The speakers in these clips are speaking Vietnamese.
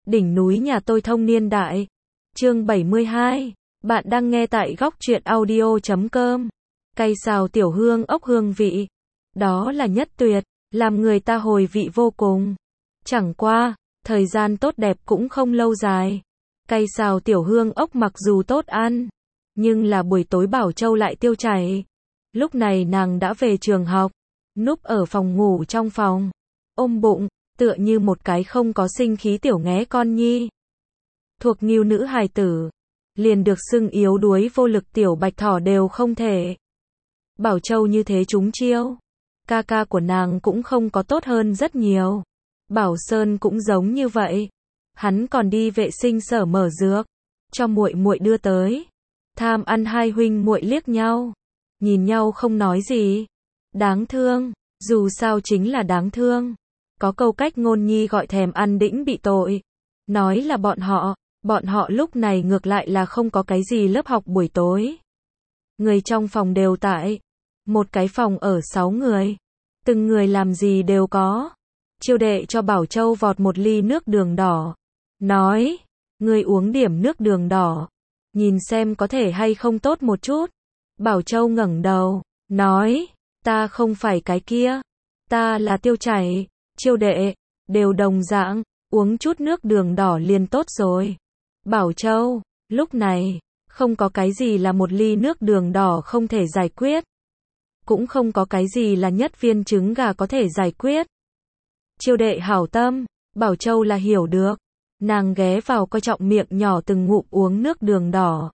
Đỉnh núi nhà tôi thông niên đại. Chương 72. Bạn đang nghe tại góc truyện audio.com. Cay xào tiểu hương ốc hương vị. Đó là nhất tuyệt, làm người ta hồi vị vô cùng. Chẳng qua, thời gian tốt đẹp cũng không lâu dài. Cay xào tiểu hương ốc mặc dù tốt ăn, nhưng là buổi tối Bảo Châu lại tiêu chảy. Lúc này nàng đã về trường học, núp ở phòng ngủ trong phòng, ôm bụng, tựa như một cái không có sinh khí tiểu nghé con nhi. Thuộc nghêu nữ hài tử, liền được xưng yếu đuối vô lực tiểu bạch thỏ đều không thể. Bảo Châu như thế trúng chiêu, ca ca của nàng cũng không có tốt hơn rất nhiều. Bảo Sơn cũng giống như vậy, hắn còn đi vệ sinh sở mở dược, cho muội muội đưa tới. Tham ăn hai huynh muội liếc nhau, nhìn nhau không nói gì. Đáng thương, dù sao chính là đáng thương. Có câu cách ngôn nhi gọi thèm ăn đĩnh bị tội. Nói là bọn họ lúc này ngược lại là không có cái gì lớp học buổi tối. Người trong phòng đều tại. Một cái phòng ở 6 người. Từng người làm gì đều có. Chiêu đệ cho Bảo Châu vọt một ly nước đường đỏ. Nói, ngươi uống điểm nước đường đỏ. Nhìn xem có thể hay không tốt một chút. Bảo Châu ngẩng đầu, nói, ta không phải cái kia. Ta là tiêu chảy. Chiêu đệ, đều đồng dạng, uống chút nước đường đỏ liền tốt rồi. Bảo Châu, lúc này, không có cái gì là một ly nước đường đỏ không thể giải quyết. Cũng không có cái gì là nhất viên trứng gà có thể giải quyết. Chiêu đệ hảo tâm, Bảo Châu là hiểu được. Nàng ghé vào coi trọng miệng nhỏ từng ngụm uống nước đường đỏ.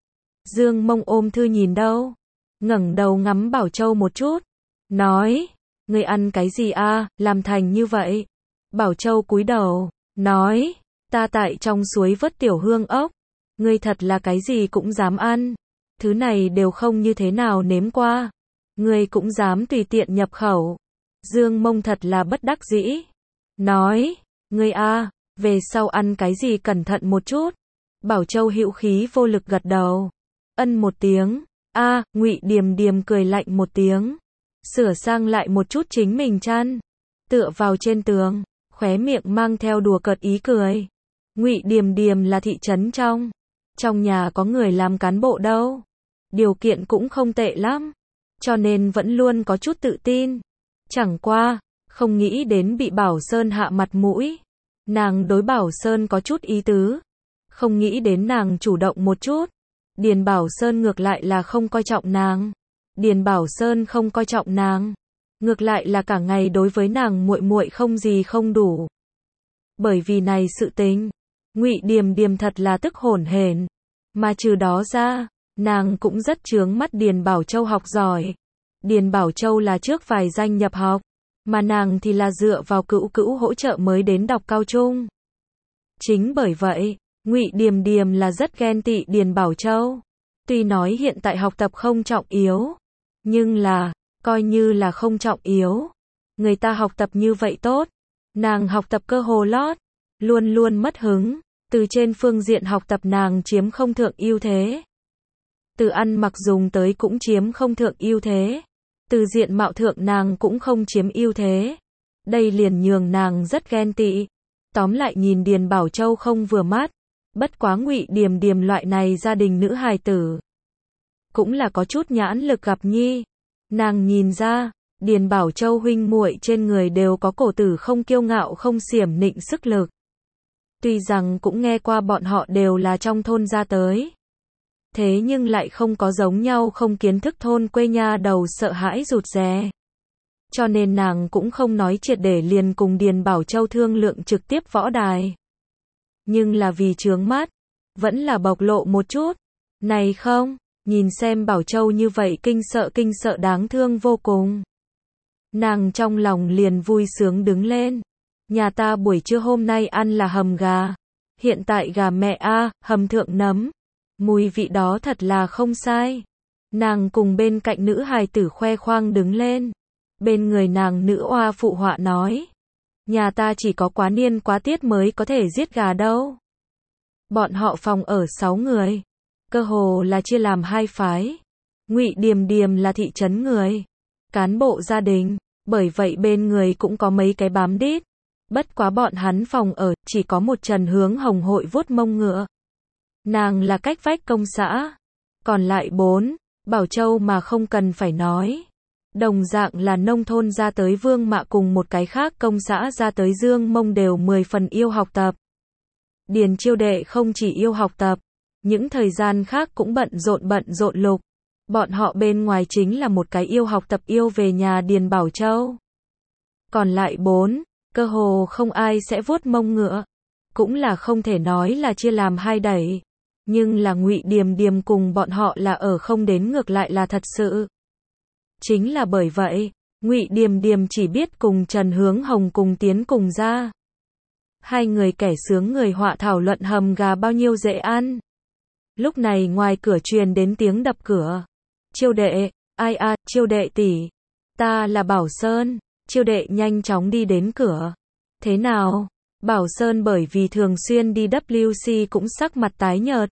Dương Mông ôm thư nhìn đâu, ngẩng đầu ngắm Bảo Châu một chút, nói, ngươi ăn cái gì a, làm thành như vậy. Bảo Châu cúi đầu, nói, ta tại trong suối vớt tiểu hương ốc. Ngươi thật là cái gì cũng dám ăn. Thứ này đều không như thế nào nếm qua. Ngươi cũng dám tùy tiện nhập khẩu. Dương Mông thật là bất đắc dĩ. Nói, ngươi a, về sau ăn cái gì cẩn thận một chút. Bảo Châu hữu khí vô lực gật đầu. Ân một tiếng. Ngụy Điềm Điềm cười lạnh một tiếng. Sửa sang lại một chút chính mình chăn. Tựa vào trên tường, khóe miệng mang theo đùa cợt ý cười. Ngụy Điềm Điềm là thị trấn trong nhà có người làm cán bộ đâu. Điều kiện cũng không tệ lắm. Cho nên vẫn luôn có chút tự tin. Chẳng qua, không nghĩ đến bị Bảo Sơn hạ mặt mũi. Nàng đối Bảo Sơn có chút ý tứ. Không nghĩ đến nàng chủ động một chút. Điền Bảo Sơn ngược lại là không coi trọng nàng. Điền Bảo Sơn không coi trọng nàng. Ngược lại là cả ngày đối với nàng muội muội không gì không đủ. Bởi vì này sự tình, Ngụy Điềm Điềm thật là tức hổn hển. Mà trừ đó ra, nàng cũng rất chướng mắt Điền Bảo Châu học giỏi. Điền Bảo Châu là trước vài danh nhập học, mà nàng thì là dựa vào cữu hỗ trợ mới đến đọc cao trung. Chính bởi vậy, Ngụy Điềm Điềm là rất ghen tị Điền Bảo Châu. Tuy nói hiện tại học tập không trọng yếu, nhưng là, coi như là không trọng yếu. Người ta học tập như vậy tốt, nàng học tập cơ hồ lót, luôn luôn mất hứng. Từ trên phương diện học tập nàng chiếm không thượng ưu thế. Từ ăn mặc dùng tới cũng chiếm không thượng ưu thế. Từ diện mạo thượng nàng cũng không chiếm ưu thế. Đây liền nhường nàng rất ghen tị. Tóm lại nhìn Điền Bảo Châu không vừa mắt. Bất quá Ngụy Điềm Điềm loại này gia đình nữ hài tử, cũng là có chút nhãn lực gặp nhi. Nàng nhìn ra, Điền Bảo Châu huynh muội trên người đều có cổ tử không kiêu ngạo không xiểm nịnh sức lực. Tuy rằng cũng nghe qua bọn họ đều là trong thôn ra tới. Thế nhưng lại không có giống nhau không kiến thức thôn quê nha đầu sợ hãi rụt rè. Cho nên nàng cũng không nói triệt để liền cùng Điền Bảo Châu thương lượng trực tiếp võ đài. Nhưng là vì chướng mắt, vẫn là bộc lộ một chút. Này không, nhìn xem Bảo Châu như vậy kinh sợ đáng thương vô cùng. Nàng trong lòng liền vui sướng đứng lên. Nhà ta buổi trưa hôm nay ăn là hầm gà. Hiện tại gà mẹ hầm thượng nấm. Mùi vị đó thật là không sai. Nàng cùng bên cạnh nữ hài tử khoe khoang đứng lên. Bên người nàng nữ oa phụ họa nói. Nhà ta chỉ có quá niên quá tiết mới có thể giết gà đâu. Bọn họ phòng ở 6 người. Cơ hồ là chia làm 2 phái. Ngụy Điềm Điềm là thị trấn người. Cán bộ gia đình. Bởi vậy bên người cũng có mấy cái bám đít. Bất quá bọn hắn phòng ở, chỉ có một Trần Hướng Hồng hội vuốt mông ngựa. Nàng là cách vách công xã. Còn lại 4, Bảo Châu mà không cần phải nói. Đồng dạng là nông thôn ra tới Vương Mạ cùng một cái khác công xã ra tới Dương Mông đều 10 phần yêu học tập. Điền Chiêu Đệ không chỉ yêu học tập, những thời gian khác cũng bận rộn lục. Bọn họ bên ngoài chính là một cái yêu học tập yêu về nhà Điền Bảo Châu. Còn lại 4, cơ hồ không ai sẽ vuốt mông ngựa. Cũng là không thể nói là chia làm hai đẩy. Nhưng là Ngụy Điềm Điềm cùng bọn họ là ở không đến ngược lại là thật sự. Chính là bởi vậy, Ngụy Điềm Điềm chỉ biết cùng Trần Hướng Hồng cùng tiến cùng ra. Hai người kẻ sướng người họa thảo luận hầm gà bao nhiêu dễ ăn. Lúc này ngoài cửa truyền đến tiếng đập cửa. Chiêu Đệ, ai à, Chiêu Đệ tỷ, ta là Bảo Sơn. Chiêu Đệ nhanh chóng đi đến cửa. Thế nào? Bảo Sơn bởi vì thường xuyên đi WC cũng sắc mặt tái nhợt.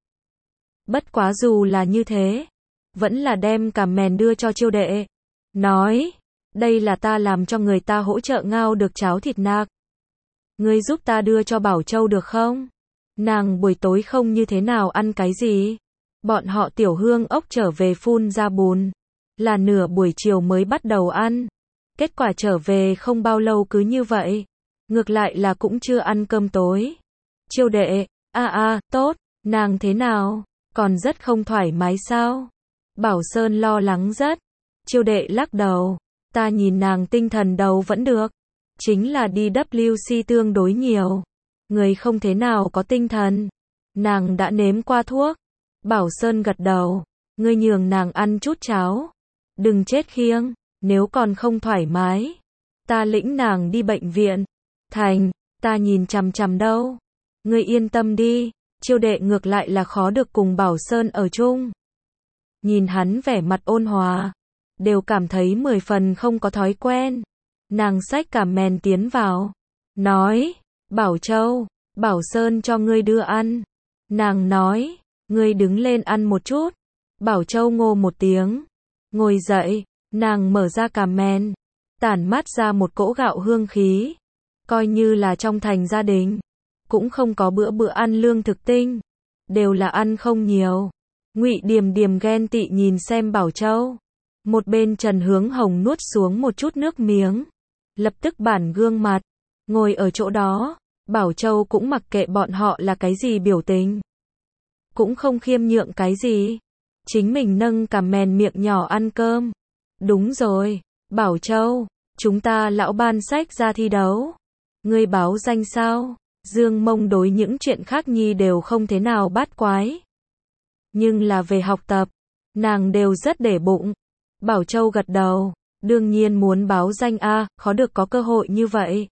Bất quá dù là như thế, vẫn là đem cà mèn đưa cho Chiêu Đệ. Nói, đây là ta làm cho người ta hỗ trợ ngao được cháo thịt nạc. Ngươi giúp ta đưa cho Bảo Châu được không? Nàng buổi tối không như thế nào ăn cái gì. Bọn họ tiểu hương ốc trở về phun ra bùn. Là nửa buổi chiều mới bắt đầu ăn. Kết quả trở về không bao lâu cứ như vậy. Ngược lại là cũng chưa ăn cơm tối. Chiêu Đệ, tốt, nàng thế nào? Còn rất không thoải mái sao? Bảo Sơn lo lắng rất. Chiêu Đệ lắc đầu. Ta nhìn nàng tinh thần đầu vẫn được. Chính là đi WC tương đối nhiều. Người không thế nào có tinh thần. Nàng đã nếm qua thuốc. Bảo Sơn gật đầu. Ngươi nhường nàng ăn chút cháo. Đừng chết khiêng. Nếu còn không thoải mái, ta lĩnh nàng đi bệnh viện. Thành, ta nhìn chằm chằm đâu. Ngươi yên tâm đi. Chiêu Đệ ngược lại là khó được cùng Bảo Sơn ở chung. Nhìn hắn vẻ mặt ôn hòa, đều cảm thấy 10 phần không có thói quen. Nàng xách cà mèn tiến vào. Nói, Bảo Châu, Bảo Sơn cho ngươi đưa ăn. Nàng nói, ngươi đứng lên ăn một chút. Bảo Châu ngô một tiếng. Ngồi dậy, nàng mở ra cà mèn. Tản mát ra một cỗ gạo hương khí. Coi như là trong thành gia đình. Cũng không có bữa ăn lương thực tinh. Đều là ăn không nhiều. Ngụy Điềm Điềm ghen tị nhìn xem Bảo Châu. Một bên Trần Hướng Hồng nuốt xuống một chút nước miếng. Lập tức bản gương mặt. Ngồi ở chỗ đó. Bảo Châu cũng mặc kệ bọn họ là cái gì biểu tình. Cũng không khiêm nhượng cái gì. Chính mình nâng cà mèn miệng nhỏ ăn cơm. Đúng rồi. Bảo Châu. Chúng ta lão ban sách ra thi đấu. Ngươi báo danh sao? Dương Mông đối những chuyện khác nhi đều không thế nào bát quái. Nhưng là về học tập, nàng đều rất để bụng. Bảo Châu gật đầu. Đương nhiên muốn báo danh a, khó được có cơ hội như vậy.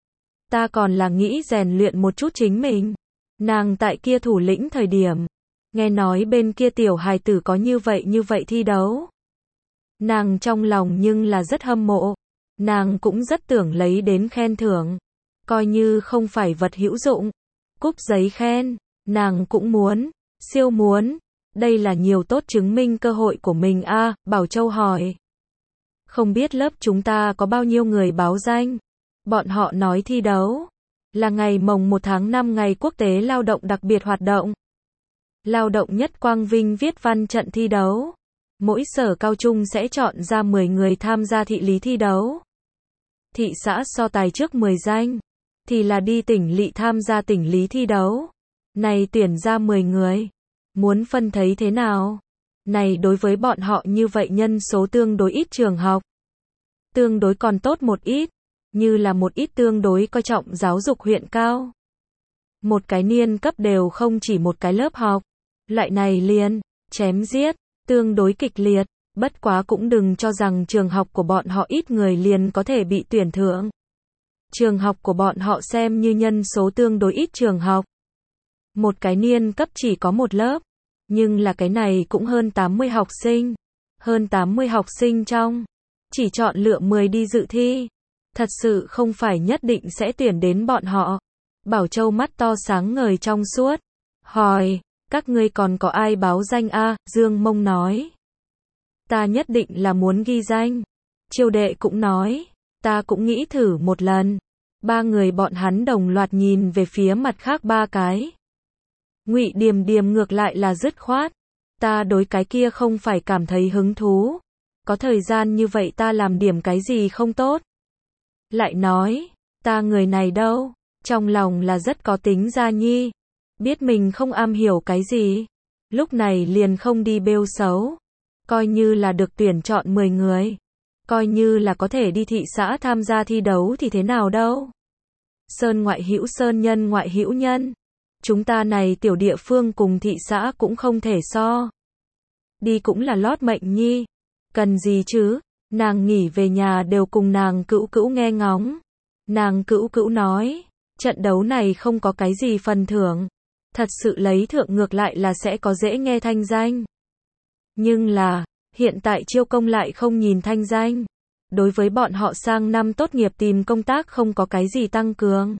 Ta còn là nghĩ rèn luyện một chút chính mình. Nàng tại kia thủ lĩnh thời điểm, nghe nói bên kia tiểu hài tử có như vậy thi đấu. Nàng trong lòng nhưng là rất hâm mộ. Nàng cũng rất tưởng lấy đến khen thưởng. Coi như không phải vật hữu dụng. Cúp giấy khen, nàng cũng muốn, siêu muốn. Đây là nhiều tốt chứng minh cơ hội của mình a. Bảo Châu hỏi. Không biết lớp chúng ta có bao nhiêu người báo danh. Bọn họ nói thi đấu là ngày mồng 1 tháng 5 ngày quốc tế lao động đặc biệt hoạt động. Lao động nhất quang vinh viết văn trận thi đấu. Mỗi sở cao trung sẽ chọn ra 10 người tham gia thị lý thi đấu. Thị xã so tài trước 10 danh. Thì là đi tỉnh lỵ tham gia tỉnh lý thi đấu. Này tuyển ra 10 người. Muốn phân thấy thế nào? Này đối với bọn họ như vậy nhân số tương đối ít trường học. Tương đối còn tốt một ít. Như là một ít tương đối coi trọng giáo dục huyện cao. Một cái niên cấp đều không chỉ một cái lớp học. Loại này liền, chém giết, tương đối kịch liệt. Bất quá cũng đừng cho rằng trường học của bọn họ ít người liền có thể bị tuyển thưởng. Trường học của bọn họ xem như nhân số tương đối ít trường học. Một cái niên cấp chỉ có một lớp. Nhưng là cái này cũng hơn 80 học sinh. Hơn 80 học sinh trong. Chỉ chọn lựa 10 đi dự thi. Thật sự không phải nhất định sẽ tuyển đến bọn họ. Bảo Châu mắt to sáng ngời trong suốt. Hỏi, các ngươi còn có ai báo danh a? Dương Mông nói. Ta nhất định là muốn ghi danh. Chiêu Đệ cũng nói. Ta cũng nghĩ thử một lần. Ba người bọn hắn đồng loạt nhìn về phía mặt khác ba cái. Ngụy Điềm Điềm ngược lại là dứt khoát. Ta đối cái kia không phải cảm thấy hứng thú. Có thời gian như vậy ta làm điểm cái gì không tốt. Lại nói, ta người này đâu, trong lòng là rất có tính ra nhi. Biết mình không am hiểu cái gì. Lúc này liền không đi bêu xấu. Coi như là được tuyển chọn 10 người. Coi như là có thể đi thị xã tham gia thi đấu thì thế nào đâu. Sơn ngoại hữu sơn, nhân ngoại hữu nhân. Chúng ta này tiểu địa phương cùng thị xã cũng không thể so. Đi cũng là lót mệnh nhi. Cần gì chứ, nàng nghỉ về nhà đều cùng nàng cữu cữu nghe ngóng. Nàng cữu cữu nói, trận đấu này không có cái gì phần thưởng. Thật sự lấy thưởng ngược lại là sẽ có dễ nghe thanh danh. Nhưng là, hiện tại chiêu công lại không nhìn thanh danh. Đối với bọn họ sang năm tốt nghiệp tìm công tác không có cái gì tăng cường.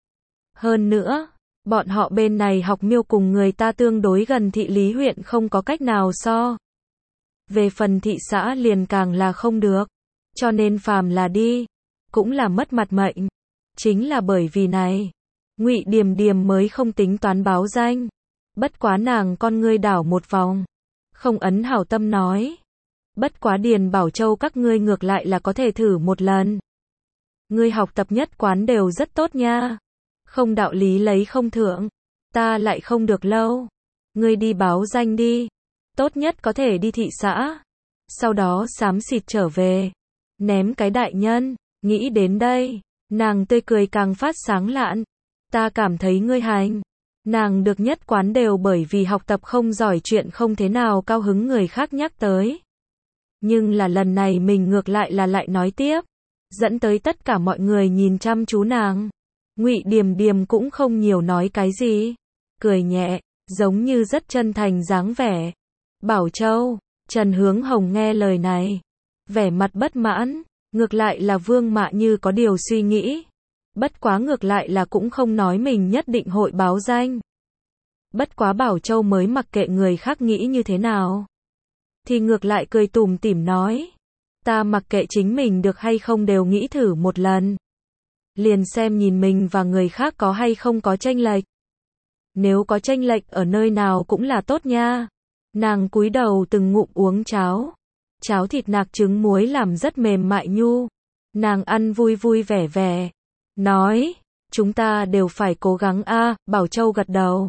Hơn nữa, bọn họ bên này học miêu cùng người ta tương đối gần thị lý huyện không có cách nào so. Về phần thị xã liền càng là không được. Cho nên phàm là đi, cũng là mất mặt mệnh. Chính là bởi vì này, Ngụy Điềm Điềm mới không tính toán báo danh. Bất quá nàng con ngươi đảo một vòng. Không ấn hảo tâm nói. Bất quá Điền Bảo Châu các ngươi ngược lại là có thể thử một lần. Ngươi học tập nhất quán đều rất tốt nha. Không đạo lý lấy không thưởng. Ta lại không được lâu. Ngươi đi báo danh đi. Tốt nhất có thể đi thị xã. Sau đó xám xịt trở về. Ném cái đại nhân. Nghĩ đến đây. Nàng tươi cười càng phát sáng lạn. Ta cảm thấy ngươi hành. Nàng được nhất quán đều bởi vì học tập không giỏi chuyện không thế nào cao hứng người khác nhắc tới. Nhưng là lần này mình ngược lại là lại nói tiếp. Dẫn tới tất cả mọi người nhìn chăm chú nàng. Ngụy Điềm Điềm cũng không nhiều nói cái gì. Cười nhẹ, giống như rất chân thành dáng vẻ. Bảo Châu, Trần Hướng Hồng nghe lời này. Vẻ mặt bất mãn, ngược lại là Vương Mạ Như có điều suy nghĩ. Bất quá ngược lại là cũng không nói mình nhất định hội báo danh. Bất quá Bảo Châu mới mặc kệ người khác nghĩ như thế nào. Thì ngược lại cười tủm tỉm nói. Ta mặc kệ chính mình được hay không đều nghĩ thử một lần. Liền xem nhìn mình và người khác có hay không có chênh lệch. Nếu có chênh lệch ở nơi nào cũng là tốt nha. Nàng cúi đầu từng ngụm uống cháo. Cháo thịt nạc trứng muối làm rất mềm mại nhu. Nàng ăn vui vui vẻ vẻ. Nói, chúng ta đều phải cố gắng a. Bảo Châu gật đầu.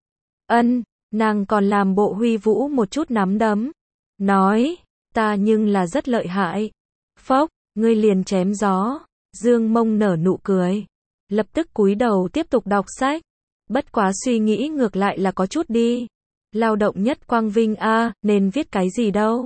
Ân, nàng còn làm bộ huy vũ một chút nắm đấm. Nói, ta nhưng là rất lợi hại. Phốc, ngươi liền chém gió. Dương Mông nở nụ cười. Lập tức cúi đầu tiếp tục đọc sách. Bất quá suy nghĩ ngược lại là có chút đi. Lao động nhất quang vinh a, nên viết cái gì đâu.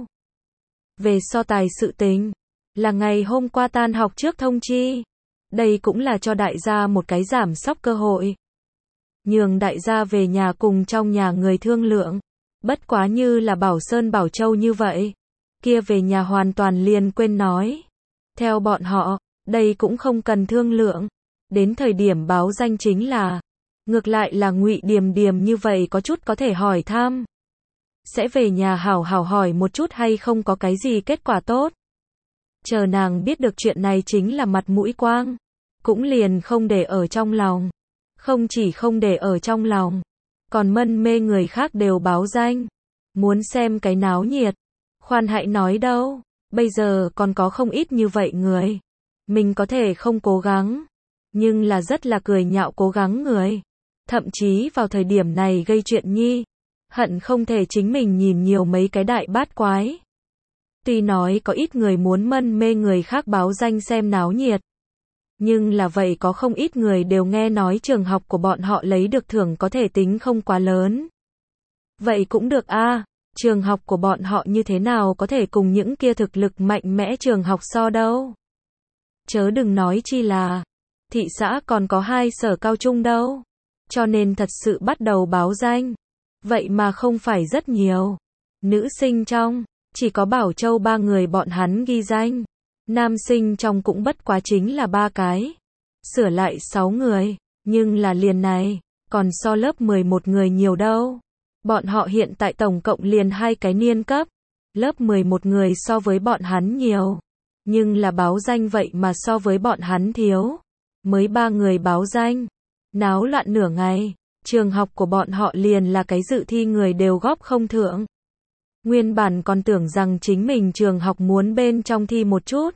Về so tài sự tình. Là ngày hôm qua tan học trước thông chi. Đây cũng là cho đại gia một cái giảm sóc cơ hội. Nhường đại gia về nhà cùng trong nhà người thương lượng. Bất quá như là Bảo Sơn Bảo Châu như vậy. Kia về nhà hoàn toàn liền quên nói. Theo bọn họ, đây cũng không cần thương lượng. Đến thời điểm báo danh chính là. Ngược lại là Ngụy Điềm Điềm như vậy có chút có thể hỏi thăm. Sẽ về nhà hảo hảo hỏi một chút hay không có cái gì kết quả tốt. Chờ nàng biết được chuyện này chính là mặt mũi quang. Cũng liền không để ở trong lòng. Không chỉ không để ở trong lòng. Còn mân mê người khác đều báo danh. Muốn xem cái náo nhiệt. Khoan hãy nói đâu. Bây giờ còn có không ít như vậy người. Mình có thể không cố gắng. Nhưng là rất là cười nhạo cố gắng người. Thậm chí vào thời điểm này gây chuyện nhi. Hận không thể chính mình nhìn nhiều mấy cái đại bát quái. Tuy nói có ít người muốn mân mê người khác báo danh xem náo nhiệt. Nhưng là vậy có không ít người đều nghe nói trường học của bọn họ lấy được thưởng có thể tính không quá lớn. Vậy cũng được a, trường học của bọn họ như thế nào có thể cùng những kia thực lực mạnh mẽ trường học so đâu. Chớ đừng nói chi là, thị xã còn có 2 sở cao trung đâu. Cho nên thật sự bắt đầu báo danh. Vậy mà không phải rất nhiều. Nữ sinh trong, chỉ có Bảo Châu 3 người bọn hắn ghi danh. Nam sinh trong cũng bất quá chính là 3 cái. Sửa lại 6 người. Nhưng là liền này, còn so lớp 11 người nhiều đâu. Bọn họ hiện tại tổng cộng liền 2 cái niên cấp. Lớp 11 người so với bọn hắn nhiều. Nhưng là báo danh vậy mà so với bọn hắn thiếu. mới 3 người báo danh. Náo loạn nửa ngày, trường học của bọn họ liền là cái dự thi người đều góp không thượng. Nguyên bản còn tưởng rằng chính mình trường học muốn bên trong thi một chút.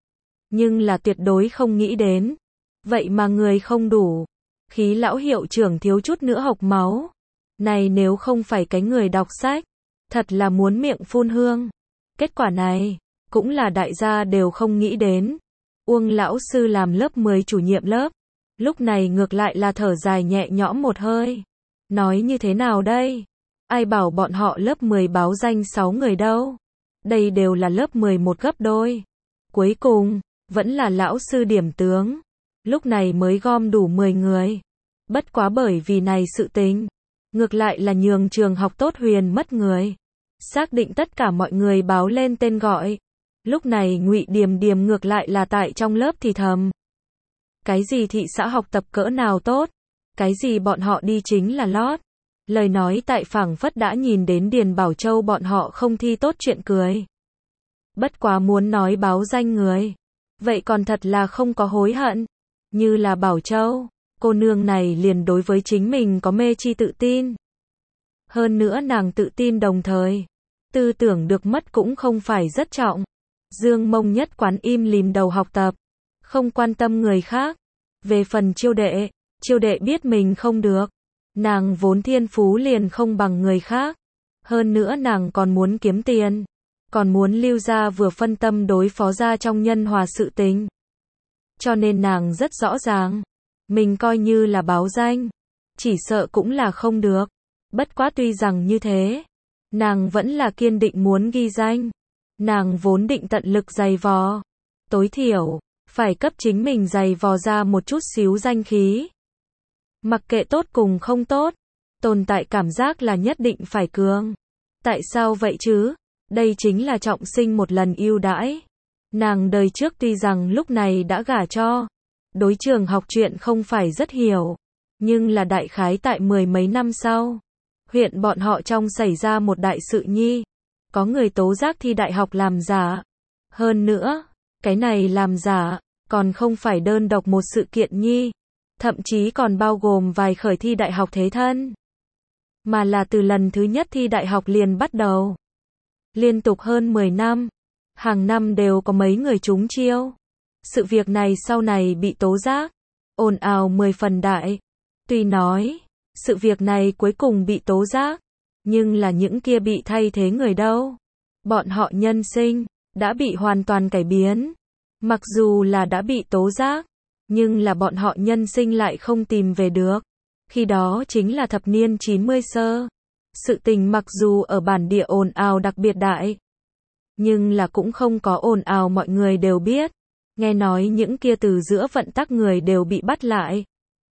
Nhưng là tuyệt đối không nghĩ đến. Vậy mà người không đủ. Khí lão hiệu trưởng thiếu chút nữa hộc máu. Này nếu không phải cái người đọc sách, thật là muốn miệng phun hương. Kết quả này, cũng là đại gia đều không nghĩ đến. Uông lão sư làm lớp 10 chủ nhiệm lớp. Lúc này ngược lại là thở dài nhẹ nhõm một hơi. Nói như thế nào đây? Ai bảo bọn họ lớp 10 báo danh 6 người đâu? Đây đều là lớp 11 gấp đôi. Cuối cùng, vẫn là lão sư điểm tướng. Lúc này mới gom đủ 10 người. Bất quá bởi vì này sự tình. Ngược lại là nhường trường học tốt huyền mất người. Xác định tất cả mọi người báo lên tên gọi. Lúc này Ngụy Điềm Điềm ngược lại là tại trong lớp thì thầm. Cái gì thị xã học tập cỡ nào tốt, cái gì bọn họ đi chính là lót. Lời nói tại phảng phất đã nhìn đến Điền Bảo Châu bọn họ không thi tốt chuyện cười. Bất quá muốn nói báo danh người, vậy còn thật là không có hối hận. Như là Bảo Châu, cô nương này liền đối với chính mình có mê chi tự tin. Hơn nữa nàng tự tin đồng thời, tư tưởng được mất cũng không phải rất trọng. Dương Mông nhất quán im lìm đầu học tập, không quan tâm người khác. Về phần chiêu đệ biết mình không được. Nàng vốn thiên phú liền không bằng người khác. Hơn nữa nàng còn muốn kiếm tiền. Còn muốn lưu ra vừa phân tâm đối phó ra trong nhân hòa sự tình. Cho nên nàng rất rõ ràng. Mình coi như là báo danh. Chỉ sợ cũng là không được. Bất quá tuy rằng như thế. Nàng vẫn là kiên định muốn ghi danh. Nàng vốn định tận lực giày vò. Tối thiểu, phải cấp chính mình giày vò ra một chút xíu danh khí. Mặc kệ tốt cùng không tốt, tồn tại cảm giác là nhất định phải cường. Tại sao vậy chứ? Đây chính là trọng sinh một lần ưu đãi. Nàng đời trước tuy rằng lúc này đã gả cho, đối trường học chuyện không phải rất hiểu, nhưng là đại khái tại 10 mấy năm sau, huyện bọn họ trong xảy ra một đại sự nhi, có người tố giác thi đại học làm giả. Hơn nữa, cái này làm giả, còn không phải đơn độc một sự kiện nhi, thậm chí còn bao gồm vài khởi thi đại học thế thân, mà là từ lần thứ nhất thi đại học liền bắt đầu. Liên tục hơn 10 năm, hàng năm đều có mấy người trúng chiêu. Sự việc này sau này bị tố giác, ồn ào 10 phần đại. Tuy nói, sự việc này cuối cùng bị tố giác, nhưng là những kia bị thay thế người đâu. Bọn họ nhân sinh, đã bị hoàn toàn cải biến. Mặc dù là đã bị tố giác, nhưng là bọn họ nhân sinh lại không tìm về được. Khi đó chính là thập niên 90 sơ. Sự tình mặc dù ở bản địa ồn ào đặc biệt đại, nhưng là cũng không có ồn ào mọi người đều biết. Nghe nói những kia từ giữa vận tắc người đều bị bắt lại.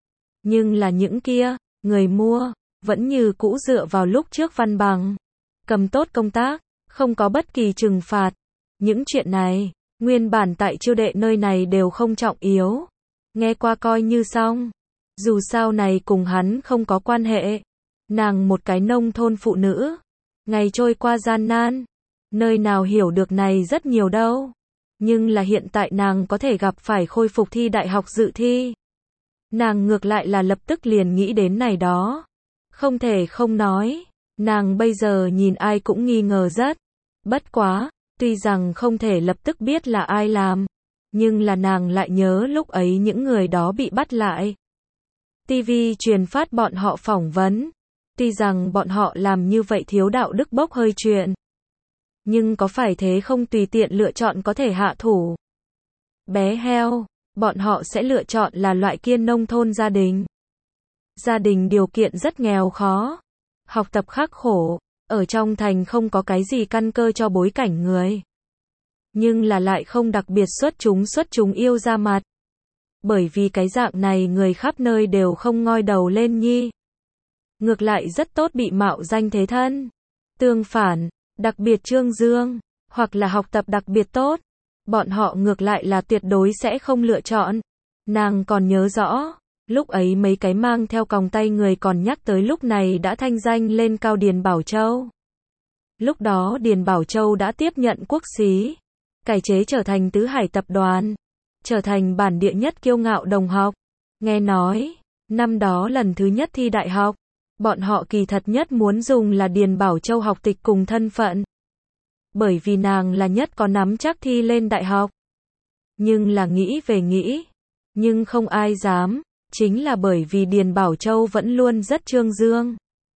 Nhưng là những kia, người mua, vẫn như cũ dựa vào lúc trước văn bằng. Cầm tốt công tác, không có bất kỳ trừng phạt. Những chuyện này, nguyên bản tại chiêu đệ nơi này đều không trọng yếu. Nghe qua coi như xong. Dù sao này cùng hắn không có quan hệ. Nàng một cái nông thôn phụ nữ. Ngày trôi qua gian nan. Nơi nào hiểu được này rất nhiều đâu. Nhưng là hiện tại nàng có thể gặp phải khôi phục thi đại học dự thi. Nàng ngược lại là lập tức liền nghĩ đến này đó. Không thể không nói. Nàng bây giờ nhìn ai cũng nghi ngờ rất. Bất quá, tuy rằng không thể lập tức biết là ai làm. Nhưng là nàng lại nhớ lúc ấy những người đó bị bắt lại. TV truyền phát bọn họ phỏng vấn. Tuy rằng bọn họ làm như vậy thiếu đạo đức bốc hơi chuyện. Nhưng có phải thế không tùy tiện lựa chọn có thể hạ thủ. Bé heo, bọn họ sẽ lựa chọn là loại kiên nông thôn gia đình. Gia đình điều kiện rất nghèo khó. Học tập khắc khổ. Ở trong thành không có cái gì căn cơ cho bối cảnh người. Nhưng là lại không đặc biệt xuất chúng yêu ra mặt. Bởi vì cái dạng này người khắp nơi đều không ngoi đầu lên nhi. Ngược lại rất tốt bị mạo danh thế thân. Tương phản, đặc biệt trương dương, hoặc là học tập đặc biệt tốt. Bọn họ ngược lại là tuyệt đối sẽ không lựa chọn. Nàng còn nhớ rõ, lúc ấy mấy cái mang theo còng tay người còn nhắc tới lúc này đã thanh danh lên cao Điền Bảo Châu. Lúc đó Điền Bảo Châu đã tiếp nhận quốc xí, cải chế trở thành Tứ Hải tập đoàn. trở thành bản địa nhất kiêu ngạo đồng học. Nghe nói, năm đó lần thứ nhất thi đại học, bọn họ kỳ thật nhất muốn dùng là Điền Bảo Châu học tịch cùng thân phận. Bởi vì nàng là nhất có nắm chắc thi lên đại học. Nhưng là nghĩ về nghĩ, nhưng không ai dám, chính là bởi vì Điền Bảo Châu vẫn luôn rất trương dương.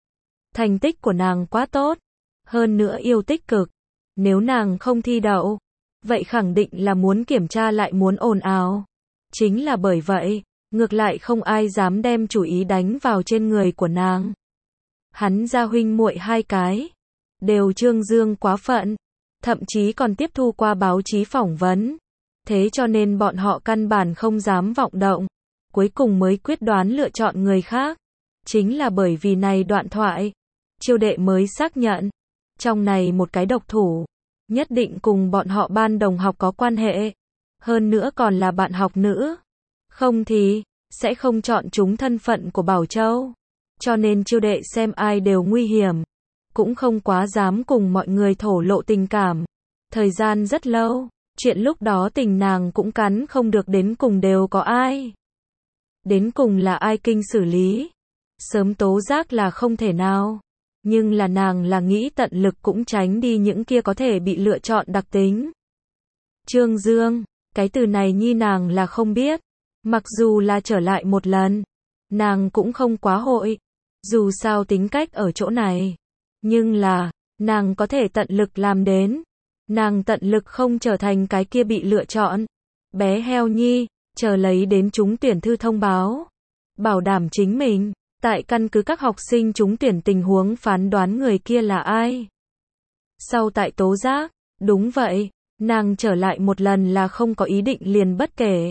Thành tích của nàng quá tốt, hơn nữa yêu tích cực. Nếu nàng không thi đậu, vậy khẳng định là muốn kiểm tra lại muốn ồn ào. Chính là bởi vậy, ngược lại không ai dám đem chủ ý đánh vào trên người của nàng. Hắn gia huynh muội hai cái, đều trương dương quá phận, thậm chí còn tiếp thu qua báo chí phỏng vấn. Thế cho nên bọn họ căn bản không dám vọng động, cuối cùng mới quyết đoán lựa chọn người khác. Chính là bởi vì này đoạn thoại, Chiêu Đệ mới xác nhận, trong này một cái độc thủ, nhất định cùng bọn họ ban đồng học có quan hệ, hơn nữa còn là bạn học nữ. Không thì, sẽ không chọn chúng thân phận của Bảo Châu. Cho nên Chiêu Đệ xem ai đều nguy hiểm, cũng không quá dám cùng mọi người thổ lộ tình cảm. Thời gian rất lâu, chuyện lúc đó tình nàng cũng cắn không được đến cùng đều có ai. Đến cùng là ai kinh xử lý. Sớm tố giác là không thể nào. Nhưng là nàng là nghĩ tận lực cũng tránh đi những kia có thể bị lựa chọn đặc tính. Trương Dương, cái từ này nhi nàng là không biết. Mặc dù là trở lại một lần, nàng cũng không quá hội. Dù sao tính cách ở chỗ này. Nhưng là, nàng có thể tận lực làm đến. Nàng tận lực không trở thành cái kia bị lựa chọn. Bé heo nhi, chờ lấy đến trúng tuyển thư thông báo. Bảo đảm chính mình, tại căn cứ các học sinh trúng tuyển tình huống phán đoán người kia là ai. Sau tại tố giác, đúng vậy, nàng trở lại một lần là không có ý định liền bất kể.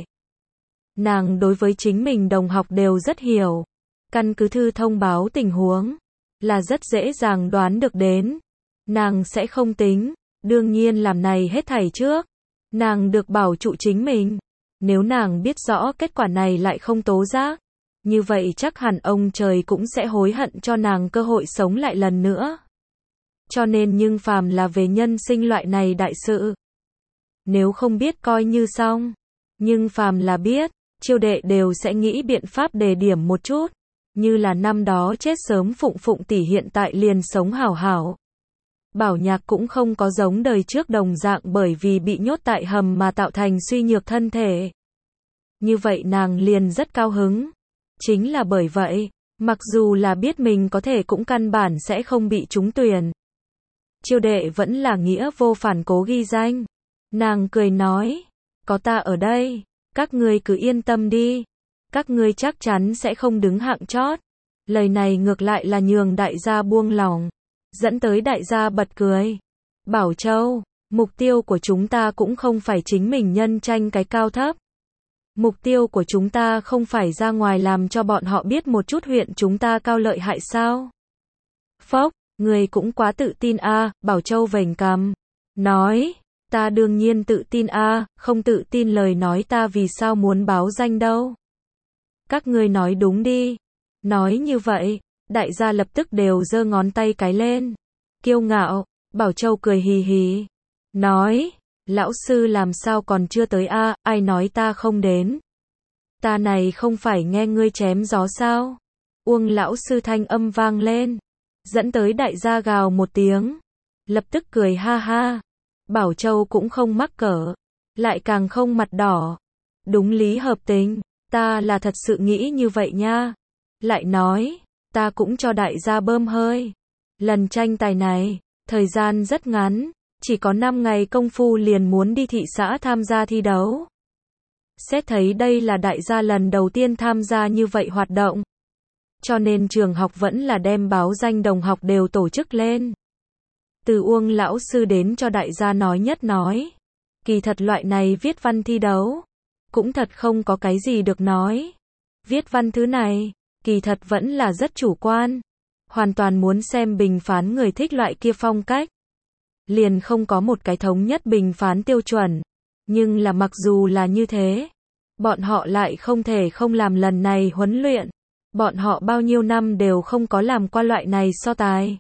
Nàng đối với chính mình đồng học đều rất hiểu. Căn cứ thư thông báo tình huống, là rất dễ dàng đoán được đến. Nàng sẽ không tính, đương nhiên làm này hết thảy trước. Nàng được bảo trụ chính mình. Nếu nàng biết rõ kết quả này lại không tố giác, như vậy chắc hẳn ông trời cũng sẽ hối hận cho nàng cơ hội sống lại lần nữa. Cho nên nhưng phàm là về nhân sinh loại này đại sự, nếu không biết coi như xong. Nhưng phàm là biết, Chiêu Đệ đều sẽ nghĩ biện pháp đề điểm một chút. Như là năm đó chết sớm Phụng Phụng tỷ hiện tại liền sống hảo hảo. Bảo Nhạc cũng không có giống đời trước đồng dạng bởi vì bị nhốt tại hầm mà tạo thành suy nhược thân thể. Như vậy nàng liền rất cao hứng. Chính là bởi vậy, mặc dù là biết mình có thể cũng căn bản sẽ không bị trúng tuyển. Chiêu Đệ vẫn là nghĩa vô phản cố ghi danh. Nàng cười nói, có ta ở đây, các ngươi cứ yên tâm đi. Các ngươi chắc chắn sẽ không đứng hạng chót. Lời này ngược lại là nhường đại gia buông lòng, dẫn tới đại gia bật cười. Bảo Châu, mục tiêu của chúng ta cũng không phải chính mình nhân tranh cái cao thấp. Mục tiêu của chúng ta không phải ra ngoài làm cho bọn họ biết một chút huyện chúng ta cao lợi hại sao? Phốc, người cũng quá tự tin a. Bảo Châu vểnh cằm, nói, ta đương nhiên tự tin a, không tự tin lời nói ta vì sao muốn báo danh đâu. Các ngươi nói đúng đi. Nói như vậy, đại gia lập tức đều giơ ngón tay cái lên. Kiêu ngạo, Bảo Châu cười hì hì, nói, lão sư làm sao còn chưa tới a, ai nói ta không đến. Ta này không phải nghe ngươi chém gió sao? Uông lão sư thanh âm vang lên, dẫn tới đại gia gào một tiếng, lập tức cười ha ha. Bảo Châu cũng không mắc cỡ, lại càng không mặt đỏ. Đúng lý hợp tình, ta là thật sự nghĩ như vậy nha. Lại nói, ta cũng cho đại gia bơm hơi. Lần tranh tài này, thời gian rất ngắn, chỉ có 5 ngày công phu liền muốn đi thị xã tham gia thi đấu. Xét thấy đây là đại gia lần đầu tiên tham gia như vậy hoạt động. Cho nên trường học vẫn là đem báo danh đồng học đều tổ chức lên. Từ Uông lão sư đến cho đại gia nói nhất nói. Kỳ thật loại này viết văn thi đấu, cũng thật không có cái gì được nói. Viết văn thứ này, kỳ thật vẫn là rất chủ quan. Hoàn toàn muốn xem bình phán người thích loại kia phong cách. Liền không có một cái thống nhất bình phán tiêu chuẩn. Nhưng là mặc dù là như thế, bọn họ lại không thể không làm lần này huấn luyện. Bọn họ bao nhiêu năm đều không có làm qua loại này so tài.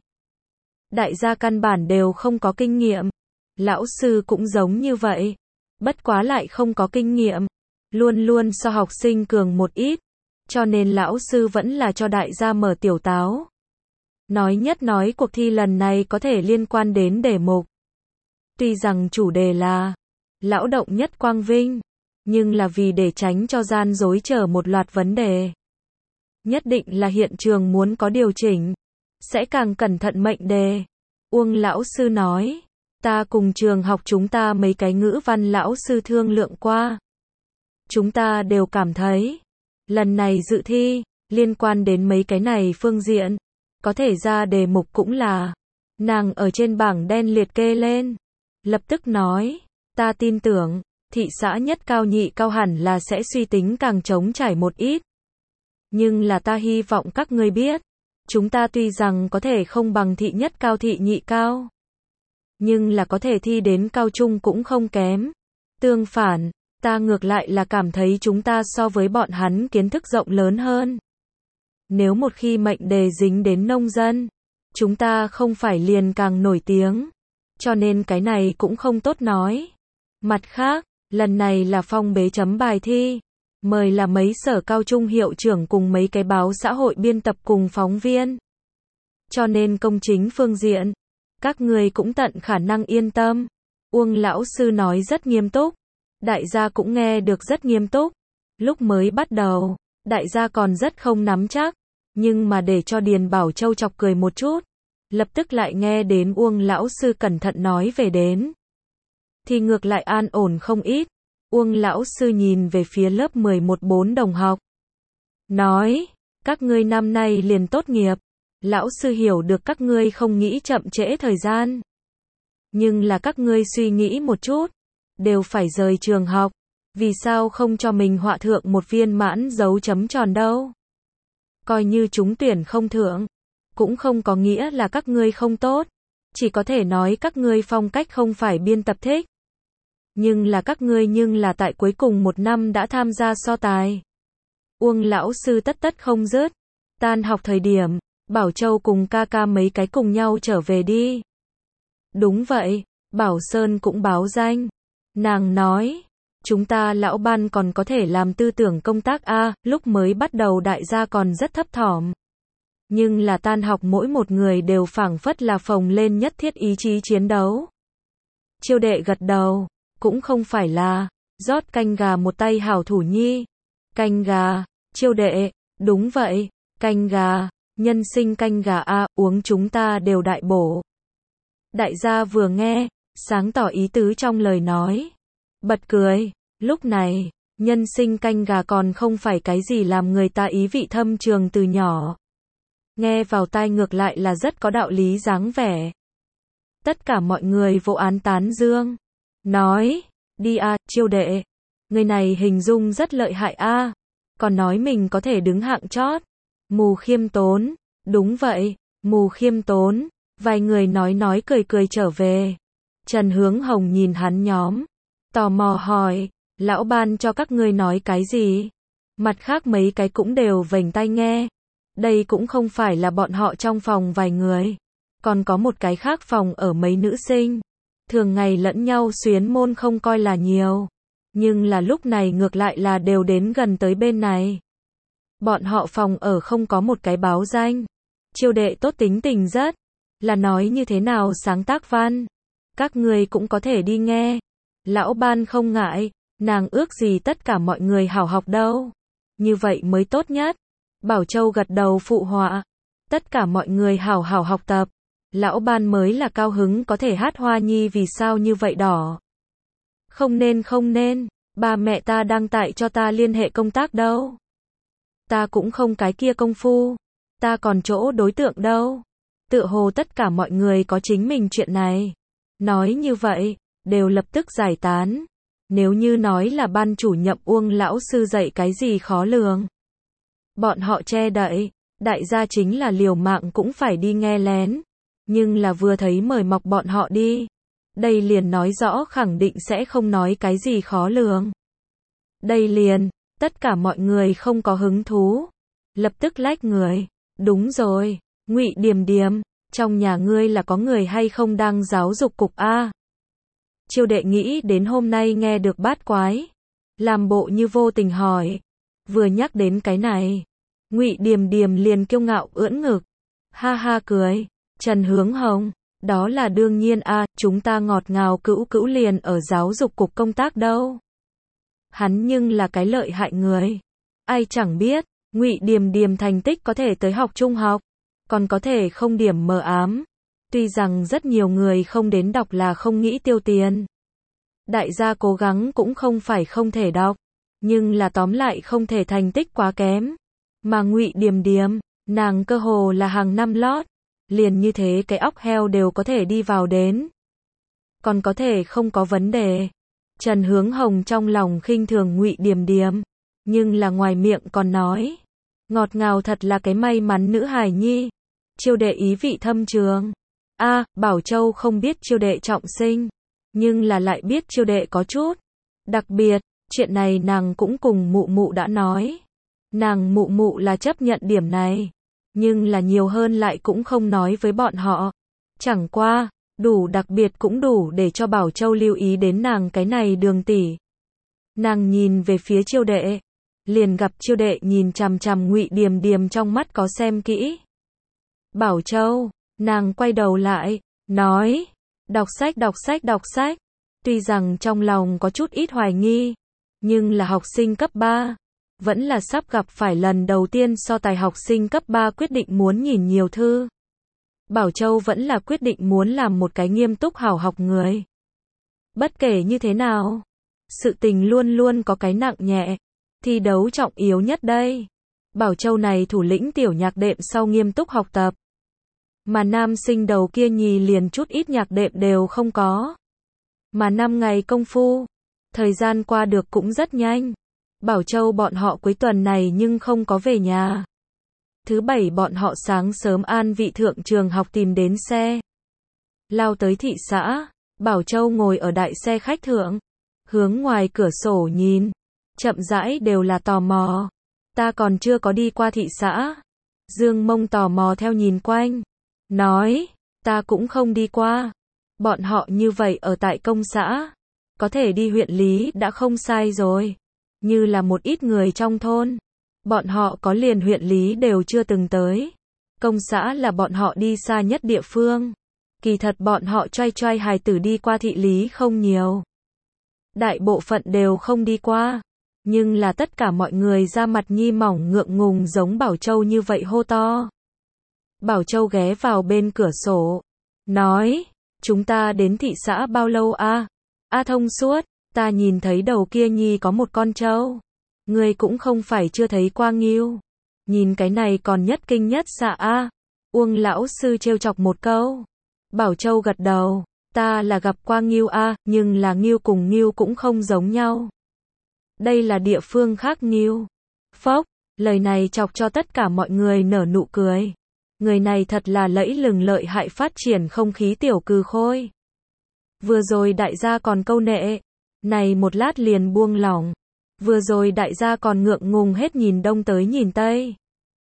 Đại gia căn bản đều không có kinh nghiệm. Lão sư cũng giống như vậy. Bất quá lại không có kinh nghiệm. luôn luôn so học sinh cường một ít, cho nên lão sư vẫn là cho đại gia mở tiểu táo. Nói nhất nói cuộc thi lần này có thể liên quan đến đề mục. Tuy rằng chủ đề là lão động nhất quang vinh, nhưng là vì để tránh cho gian dối chờ một loạt vấn đề. Nhất định là hiện trường muốn có điều chỉnh, sẽ càng cẩn thận mệnh đề. Uông lão sư nói, ta cùng trường học chúng ta mấy cái ngữ văn lão sư thương lượng qua. Chúng ta đều cảm thấy, lần này dự thi, liên quan đến mấy cái này phương diện, có thể ra đề mục cũng là, nàng ở trên bảng đen liệt kê lên. Lập tức nói, ta tin tưởng, thị xã nhất cao nhị cao hẳn là sẽ suy tính càng trống trải một ít. Nhưng là ta hy vọng các ngươi biết, chúng ta tuy rằng có thể không bằng thị nhất cao thị nhị cao, nhưng là có thể thi đến cao trung cũng không kém. Tương phản, ta ngược lại là cảm thấy chúng ta so với bọn hắn kiến thức rộng lớn hơn. Nếu một khi mệnh đề dính đến nông dân, chúng ta không phải liền càng nổi tiếng, cho nên cái này cũng không tốt nói. Mặt khác, lần này là phong bế chấm bài thi, mời là mấy sở cao trung hiệu trưởng cùng mấy cái báo xã hội biên tập cùng phóng viên. Cho nên công chính phương diện, các người cũng tận khả năng yên tâm. Uông lão sư nói rất nghiêm túc, đại gia cũng nghe được rất nghiêm túc. Lúc mới bắt đầu, đại gia còn rất không nắm chắc, nhưng mà để cho Điền Bảo Châu chọc cười một chút, lập tức lại nghe đến Uông lão sư cẩn thận nói về đến, thì ngược lại an ổn không ít. Uông lão sư nhìn về phía lớp 11 4 đồng học, nói, các ngươi năm nay liền tốt nghiệp, lão sư hiểu được các ngươi không nghĩ chậm trễ thời gian. Nhưng là các ngươi suy nghĩ một chút, đều phải rời trường học, vì sao không cho mình họa thượng một viên mãn dấu chấm tròn đâu? Coi như trúng tuyển không thượng, cũng không có nghĩa là các ngươi không tốt, chỉ có thể nói các ngươi phong cách không phải biên tập thích. Nhưng là tại cuối cùng một năm đã tham gia so tài. Uông lão sư tất không dứt. Tan học thời điểm, Bảo Châu cùng ca ca mấy cái cùng nhau trở về đi. Đúng vậy, Bảo Sơn cũng báo danh. Nàng nói, chúng ta lão ban còn có thể làm tư tưởng công tác a, lúc mới bắt đầu đại gia còn rất thấp thỏm. Nhưng là tan học mỗi một người đều phảng phất là phồng lên nhất thiết ý chí chiến đấu. Chiêu đệ gật đầu, cũng không phải là rót canh gà một tay hảo thủ nhi. Canh gà, Chiêu đệ, đúng vậy, canh gà, nhân sinh canh gà a, uống chúng ta đều đại bổ. Đại gia vừa nghe, sáng tỏ ý tứ trong lời nói, bật cười. Lúc này, nhân sinh canh gà còn không phải cái gì làm người ta ý vị thâm trường từ nhỏ. Nghe vào tai ngược lại là rất có đạo lý dáng vẻ. Tất cả mọi người vô án tán dương, nói, đi a, Chiêu đệ, người này hình dung rất lợi hại a, còn nói mình có thể đứng hạng chót. Mù khiêm tốn, đúng vậy, mù khiêm tốn. Vài người nói cười trở về. Trần Hướng Hồng nhìn hắn nhóm, tò mò hỏi, lão ban cho các ngươi nói cái gì? Mặt khác mấy cái cũng đều vểnh tai nghe. Đây cũng không phải là bọn họ trong phòng vài người, còn có một cái khác phòng ở mấy nữ sinh. Thường ngày lẫn nhau xuyến môn không coi là nhiều, nhưng là lúc này ngược lại là đều đến gần tới bên này. Bọn họ phòng ở không có một cái báo danh. Chiêu đệ tốt tính tình rất, là nói như thế nào sáng tác văn, các người cũng có thể đi nghe. Lão ban không ngại, nàng ước gì tất cả mọi người hảo học đâu. Như vậy mới tốt nhất. Bảo Châu gật đầu phụ họa. Tất cả mọi người hảo học tập. Lão ban mới là cao hứng có thể hát hoa nhi vì sao như vậy đỏ. Không nên, ba mẹ ta đang tại cho ta liên hệ công tác đâu. Ta cũng không cái kia công phu. Ta còn chỗ đối tượng đâu. Tựa hồ tất cả mọi người có chính mình chuyện này. Nói như vậy, đều lập tức giải tán. Nếu như nói là ban chủ nhiệm Uông lão sư dạy cái gì khó lường. Bọn họ che đậy, đại gia chính là liều mạng cũng phải đi nghe lén. Nhưng là vừa thấy mời mọc bọn họ đi. Đây liền nói rõ khẳng định sẽ không nói cái gì khó lường. Đây liền, tất cả mọi người không có hứng thú. Lập tức lách người. Đúng rồi, Ngụy Điềm, trong nhà ngươi là có người hay không đang giáo dục cục a? Chiêu đệ nghĩ đến hôm nay nghe được bát quái. làm bộ như vô tình hỏi. Vừa nhắc đến cái này, Ngụy Điềm Điềm liền kiêu ngạo ưỡn ngực. Ha ha cười. Trần Hướng Hồng, đó là đương nhiên a, chúng ta ngọt ngào cữu cữu liền ở giáo dục cục công tác đâu. Hắn nhưng là cái lợi hại người. Ai chẳng biết, Ngụy Điềm Điềm thành tích có thể tới học trung học, còn có thể không điểm mờ ám. Tuy rằng rất nhiều người không đến đọc là không nghĩ tiêu tiền. Đại gia cố gắng cũng không phải không thể đọc, nhưng là tóm lại không thể thành tích quá kém. Mà Ngụy Điềm Điềm, nàng cơ hồ là hàng năm lót, liền như thế cái óc heo đều có thể đi vào đến. Còn có thể không có vấn đề. Trần Hướng Hồng trong lòng khinh thường Ngụy Điềm Điềm, nhưng là ngoài miệng còn nói, ngọt ngào thật là cái may mắn nữ hài nhi. Chiêu đệ ý vị thâm trường. A, Bảo Châu không biết chiêu đệ trọng sinh, nhưng là lại biết chiêu đệ có chút đặc biệt, chuyện này nàng cũng cùng mụ mụ đã nói. Nàng mụ mụ là chấp nhận điểm này, nhưng là nhiều hơn lại cũng không nói với bọn họ. Chẳng qua, đủ đặc biệt cũng đủ để cho Bảo Châu lưu ý đến nàng cái này Đường tỷ. Nàng nhìn về phía chiêu đệ, liền gặp chiêu đệ nhìn chằm chằm Ngụy Điềm Điềm trong mắt có xem kỹ. Bảo Châu, nàng quay đầu lại, nói, đọc sách đọc sách đọc sách. Tuy rằng trong lòng có chút ít hoài nghi, nhưng là học sinh cấp 3, vẫn là sắp gặp phải lần đầu tiên so tài học sinh cấp 3 quyết định muốn nhìn nhiều thư. Bảo Châu vẫn là quyết định muốn làm một cái nghiêm túc hảo học người. Bất kể như thế nào, sự tình luôn luôn có cái nặng nhẹ, thi đấu trọng yếu nhất đây. Bảo Châu này thủ lĩnh tiểu nhạc đệm sau nghiêm túc học tập. Mà nam sinh đầu kia nhì liền chút ít nhạc đệm đều không có. Mà 5 ngày công phu, thời gian qua được cũng rất nhanh. Bảo Châu bọn họ cuối tuần này nhưng không có về nhà. Thứ bảy bọn họ sáng sớm an vị thượng trường học tìm đến xe. Lao tới thị xã, Bảo Châu ngồi ở đại xe khách thượng, hướng ngoài cửa sổ nhìn, chậm rãi đều là tò mò. Ta còn chưa có đi qua thị xã. Dương Mông tò mò theo nhìn quanh, nói, ta cũng không đi qua. Bọn họ như vậy ở tại công xã, có thể đi huyện lý đã không sai rồi. Như là một ít người trong thôn, bọn họ có liền huyện lý đều chưa từng tới. Công xã là bọn họ đi xa nhất địa phương. Kỳ thật bọn họ choai choai hài tử đi qua thị lý không nhiều. Đại bộ phận đều không đi qua. Nhưng là tất cả mọi người ra mặt nhi mỏng ngượng ngùng giống Bảo Châu như vậy hô to. Bảo Châu ghé vào bên cửa sổ, nói, chúng ta đến thị xã bao lâu a? A thông suốt, ta nhìn thấy đầu kia nhi có một con trâu. Ngươi cũng không phải chưa thấy qua ngưu. Nhìn cái này còn nhất kinh nhất xạ a. Uông lão sư trêu chọc một câu. Bảo Châu gật đầu, ta là gặp qua ngưu a, nhưng là ngưu cùng ngưu cũng không giống nhau. Đây là địa phương khác ngưu. Phốc, lời này chọc cho tất cả mọi người nở nụ cười. Người này thật là lẫy lừng lợi hại phát triển không khí tiểu cừ khôi. Vừa rồi đại gia còn câu nệ, này một lát liền buông lỏng. Vừa rồi đại gia còn ngượng ngùng hết nhìn đông tới nhìn tây.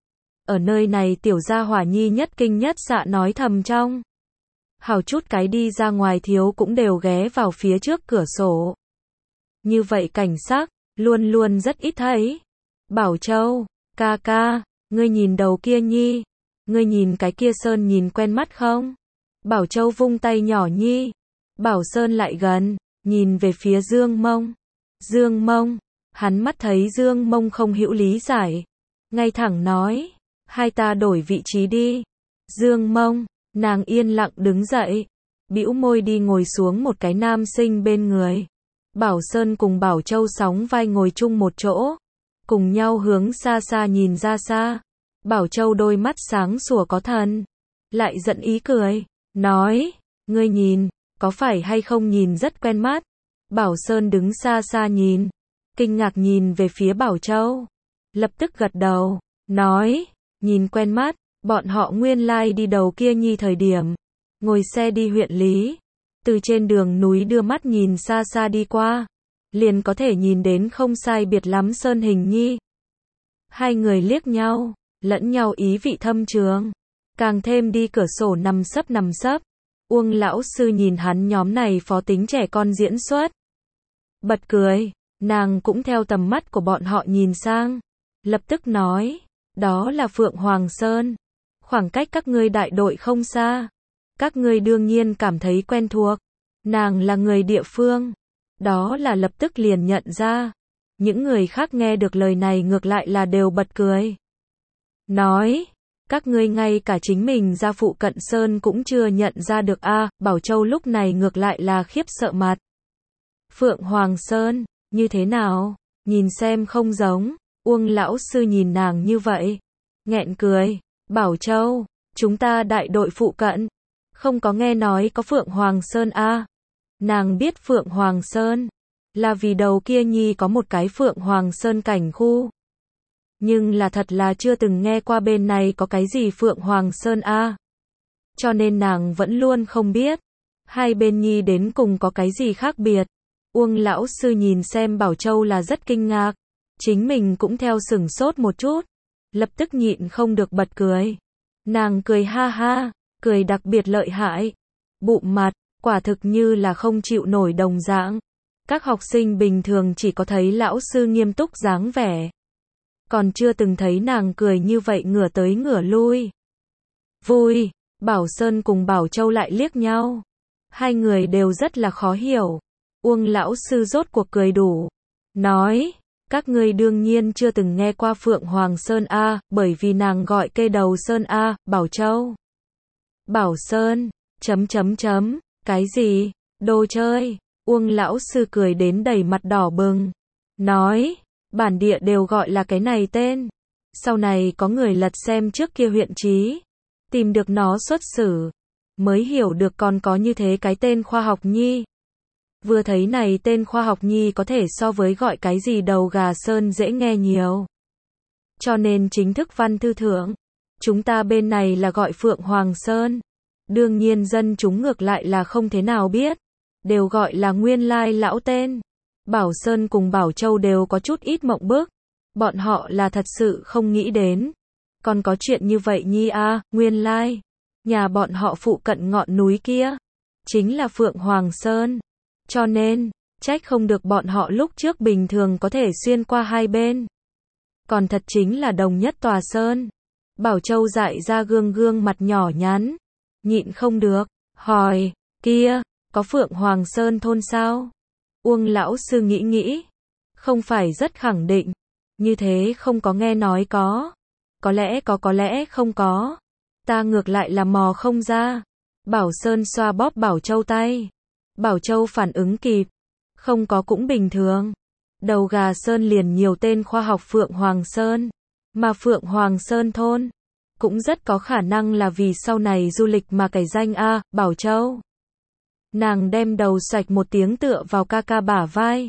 Ở nơi này tiểu gia hỏa nhi nhất kinh nhất xạ nói thầm trong. Hảo chút cái đi ra ngoài thiếu cũng đều ghé vào phía trước cửa sổ. Như vậy cảnh sắc, luôn luôn rất ít thấy. Bảo Châu, ca ca, ngươi nhìn đầu kia nhi. Ngươi nhìn cái kia Sơn nhìn quen mắt không? Bảo Châu vung tay nhỏ nhi. Bảo Sơn lại gần, nhìn về phía Dương Mông. Dương Mông, hắn mắt thấy Dương Mông không hữu lý giải. Ngay thẳng nói, hai ta đổi vị trí đi. Dương Mông, nàng yên lặng đứng dậy, bĩu môi đi ngồi xuống một cái nam sinh bên người. Bảo Sơn cùng Bảo Châu sóng vai ngồi chung một chỗ, cùng nhau hướng xa xa nhìn ra xa. Bảo Châu đôi mắt sáng sủa có thần, lại giận ý cười, nói, ngươi nhìn, có phải hay không nhìn rất quen mắt. Bảo Sơn đứng xa xa nhìn, kinh ngạc nhìn về phía Bảo Châu, lập tức gật đầu, nói, nhìn quen mắt, bọn họ nguyên lai đi đầu kia nhi thời điểm, ngồi xe đi huyện lý, từ trên đường núi đưa mắt nhìn xa xa đi qua, liền có thể nhìn đến không sai biệt lắm Sơn hình nhi. Hai người liếc nhau, lẫn nhau ý vị thâm trường, càng thêm đi cửa sổ nằm sấp. Uông lão sư nhìn hắn nhóm này phó tính trẻ con diễn xuất, bật cười, Nàng cũng theo tầm mắt của bọn họ nhìn sang, lập tức nói, đó là Phượng Hoàng Sơn. Khoảng cách các ngươi đại đội không xa. Các ngươi đương nhiên cảm thấy quen thuộc. Nàng là người địa phương. Đó là lập tức liền nhận ra. Những người khác nghe được lời này ngược lại là đều bật cười. Nói, các ngươi ngay cả chính mình ra phụ cận Sơn cũng chưa nhận ra được a. Bảo Châu lúc này ngược lại là khiếp sợ mặt. Phượng Hoàng Sơn, như thế nào? Nhìn xem không giống. Uông lão sư nhìn nàng như vậy. Nghẹn cười. Bảo Châu, chúng ta đại đội phụ cận. Không có nghe nói có Phượng Hoàng Sơn a. Nàng biết Phượng Hoàng Sơn. Là vì đầu kia nhi có một cái Phượng Hoàng Sơn cảnh khu. Nhưng là thật là chưa từng nghe qua bên này có cái gì Phượng Hoàng Sơn a. Cho nên nàng vẫn luôn không biết. Hai bên nhi đến cùng có cái gì khác biệt. Uông lão sư nhìn xem Bảo Châu là rất kinh ngạc. Chính mình cũng theo sửng sốt một chút. Lập tức nhịn không được bật cười. Nàng cười ha ha, cười đặc biệt lợi hại. Bụng mặt, quả thực như là không chịu nổi đồng dạng. Các học sinh bình thường chỉ có thấy lão sư nghiêm túc dáng vẻ. Còn chưa từng thấy nàng cười như vậy ngửa tới ngửa lui. Vui, Bảo Sơn cùng Bảo Châu lại liếc nhau. Hai người đều rất là khó hiểu. Uông lão sư rốt cuộc cười đủ. Nói, các ngươi đương nhiên chưa từng nghe qua Phượng Hoàng Sơn a, bởi vì nàng gọi cây đầu Sơn a, Bảo Châu. Bảo Sơn, cái gì, đồ chơi, Uông lão sư cười đến đầy mặt đỏ bừng. Nói, bản địa đều gọi là cái này tên. Sau này có người lật xem trước kia huyện chí, tìm được nó xuất xử, mới hiểu được còn có như thế cái tên khoa học nhi. Vừa thấy này tên khoa học nhi có thể so với gọi cái gì đầu gà sơn dễ nghe nhiều. Cho nên chính thức văn thư thượng, chúng ta bên này là gọi Phượng Hoàng Sơn. Đương nhiên dân chúng ngược lại là không thế nào biết. Đều gọi là nguyên lai lão tên. Bảo Sơn cùng Bảo Châu đều có chút ít mộng bức. Bọn họ là thật sự không nghĩ đến. Còn có chuyện như vậy nhi a, nguyên lai. Nhà bọn họ phụ cận ngọn núi kia. Chính là Phượng Hoàng Sơn. Cho nên, trách không được bọn họ lúc trước bình thường có thể xuyên qua hai bên. Còn thật chính là đồng nhất tòa sơn. Bảo Châu dại ra gương mặt nhỏ nhắn. Nhịn không được, hỏi, kia, có Phượng Hoàng Sơn thôn sao? Uông lão sư nghĩ. Không phải rất khẳng định. Như thế không có nghe nói có. Có lẽ có lẽ không có. Ta ngược lại là mò không ra. Bảo Sơn xoa bóp Bảo Châu tay. Bảo Châu phản ứng kịp. Không có cũng bình thường. Đầu gà Sơn liền nhiều tên khoa học Phượng Hoàng Sơn. Mà Phượng Hoàng Sơn thôn cũng rất có khả năng là vì sau này du lịch mà cải danh a, Bảo Châu. Nàng đem đầu xoạch một tiếng tựa vào ca ca bả vai.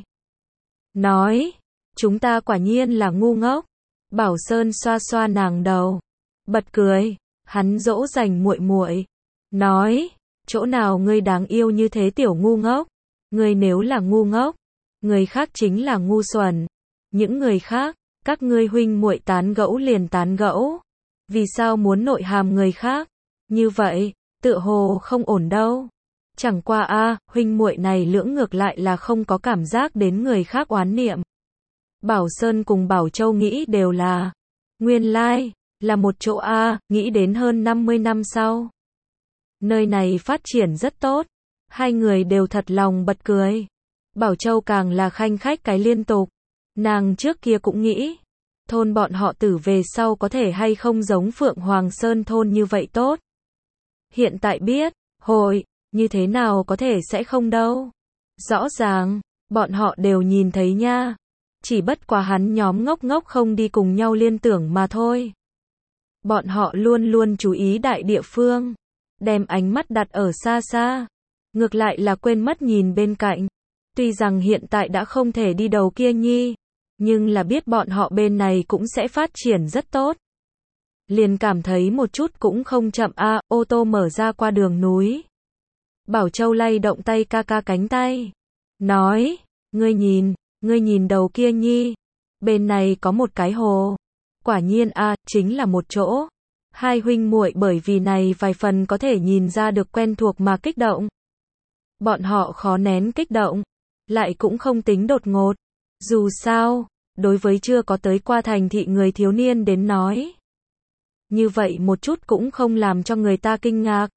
Nói, chúng ta quả nhiên là ngu ngốc. Bảo Sơn xoa xoa nàng đầu. Bật cười, hắn dỗ dành muội. Nói, chỗ nào ngươi đáng yêu như thế tiểu ngu ngốc. Ngươi nếu là ngu ngốc, người khác chính là ngu xuẩn. Những người khác, các ngươi huynh muội tán gẫu liền tán gẫu. Vì sao muốn nội hàm người khác? Như vậy, tựa hồ không ổn đâu. Chẳng qua a, huynh muội này lưỡng ngược lại là không có cảm giác đến người khác oán niệm. Bảo Sơn cùng Bảo Châu nghĩ đều là nguyên lai, là một chỗ a, nghĩ đến hơn 50 năm sau. Nơi này phát triển rất tốt. Hai người đều thật lòng bật cười. Bảo Châu càng là khanh khách cái liên tục. Nàng trước kia cũng nghĩ, thôn bọn họ tử về sau có thể hay không giống Phượng Hoàng Sơn thôn như vậy tốt. Hiện tại biết, hội, như thế nào có thể sẽ không đâu. Rõ ràng, bọn họ đều nhìn thấy nha. Chỉ bất quá hắn nhóm ngốc không đi cùng nhau liên tưởng mà thôi. Bọn họ luôn luôn chú ý đại địa phương. Đem ánh mắt đặt ở xa xa. Ngược lại là quên mất nhìn bên cạnh. Tuy rằng hiện tại đã không thể đi đầu kia nhi. Nhưng là biết bọn họ bên này cũng sẽ phát triển rất tốt. Liền cảm thấy một chút cũng không chậm a, ô tô mở ra qua đường núi. Bảo Châu lay động tay ca ca cánh tay. Nói, ngươi nhìn đầu kia nhi. Bên này có một cái hồ. Quả nhiên a, chính là một chỗ. Hai huynh muội bởi vì này vài phần có thể nhìn ra được quen thuộc mà kích động. Bọn họ khó nén kích động. Lại cũng không tính đột ngột. Dù sao, đối với chưa có tới qua thành thị người thiếu niên đến nói. Như vậy một chút cũng không làm cho người ta kinh ngạc.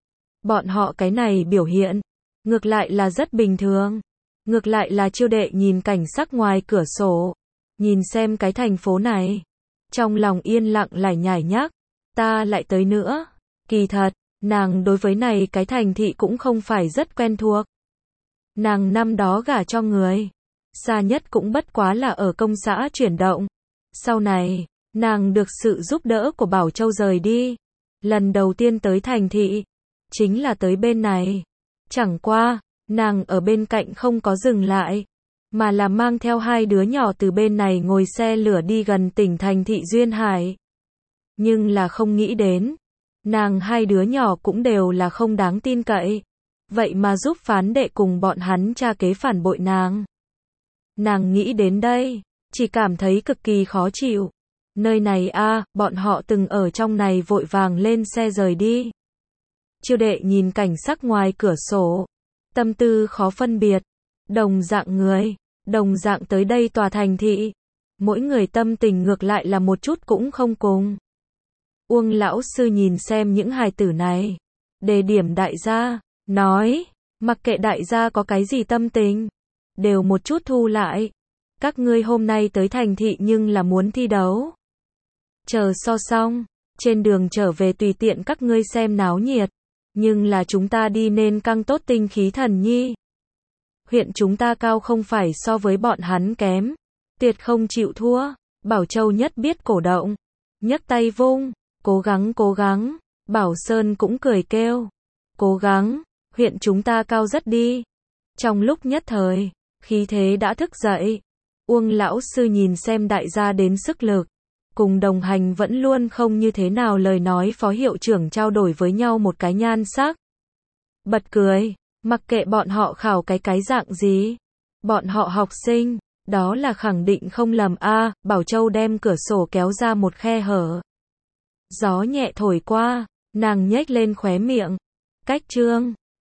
Bọn họ cái này biểu hiện, ngược lại là rất bình thường. Ngược lại là Chiêu Đệ nhìn cảnh sắc ngoài cửa sổ, nhìn xem cái thành phố này, trong lòng yên lặng lải nhải nhác, ta lại tới nữa. Kỳ thật, nàng đối với này cái thành thị cũng không phải rất quen thuộc. Nàng năm đó gả cho người, xa nhất cũng bất quá là ở công xã chuyển động. Sau này, nàng được sự giúp đỡ của Bảo Châu rời đi. Lần đầu tiên tới thành thị, chính là tới bên này. Chẳng qua, nàng ở bên cạnh không có dừng lại, mà là mang theo hai đứa nhỏ từ bên này ngồi xe lửa đi gần tỉnh thành thị Duyên Hải. Nhưng là không nghĩ đến, nàng hai đứa nhỏ cũng đều là không đáng tin cậy. Vậy mà giúp phán đệ cùng bọn hắn cha kế phản bội nàng. Nàng nghĩ đến đây, chỉ cảm thấy cực kỳ khó chịu. Nơi này a, bọn họ từng ở trong này vội vàng lên xe rời đi. Chiêu Đệ nhìn cảnh sắc ngoài cửa sổ, tâm tư khó phân biệt. Đồng dạng người, đồng dạng tới đây tòa thành thị, mỗi người tâm tình ngược lại là một chút cũng không cùng. Uông lão sư nhìn xem những hài tử này, đề điểm đại gia, nói, mặc kệ đại gia có cái gì tâm tình, đều một chút thu lại. Các ngươi hôm nay tới thành thị nhưng là muốn thi đấu. Chờ so xong, trên đường trở về tùy tiện các ngươi xem náo nhiệt, nhưng là chúng ta đi nên căng tốt tinh khí thần nhi. Huyện chúng ta cao không phải so với bọn hắn kém, tuyệt không chịu thua. Bảo Châu nhất biết cổ động, nhấc tay vung, cố gắng, Bảo Sơn cũng cười kêu, cố gắng, huyện chúng ta cao rất đi. Trong lúc nhất thời, khí thế đã thức dậy. Uông lão sư nhìn xem đại gia đến sức lực, cùng đồng hành vẫn luôn không như thế nào lời nói phó hiệu trưởng trao đổi với nhau một cái nhan sắc. Bật cười, mặc kệ bọn họ khảo cái dạng gì, bọn họ học sinh, đó là khẳng định không lầm a. Bảo Châu đem cửa sổ kéo ra một khe hở. Gió nhẹ thổi qua, nàng nhếch lên khóe miệng. Cách trương,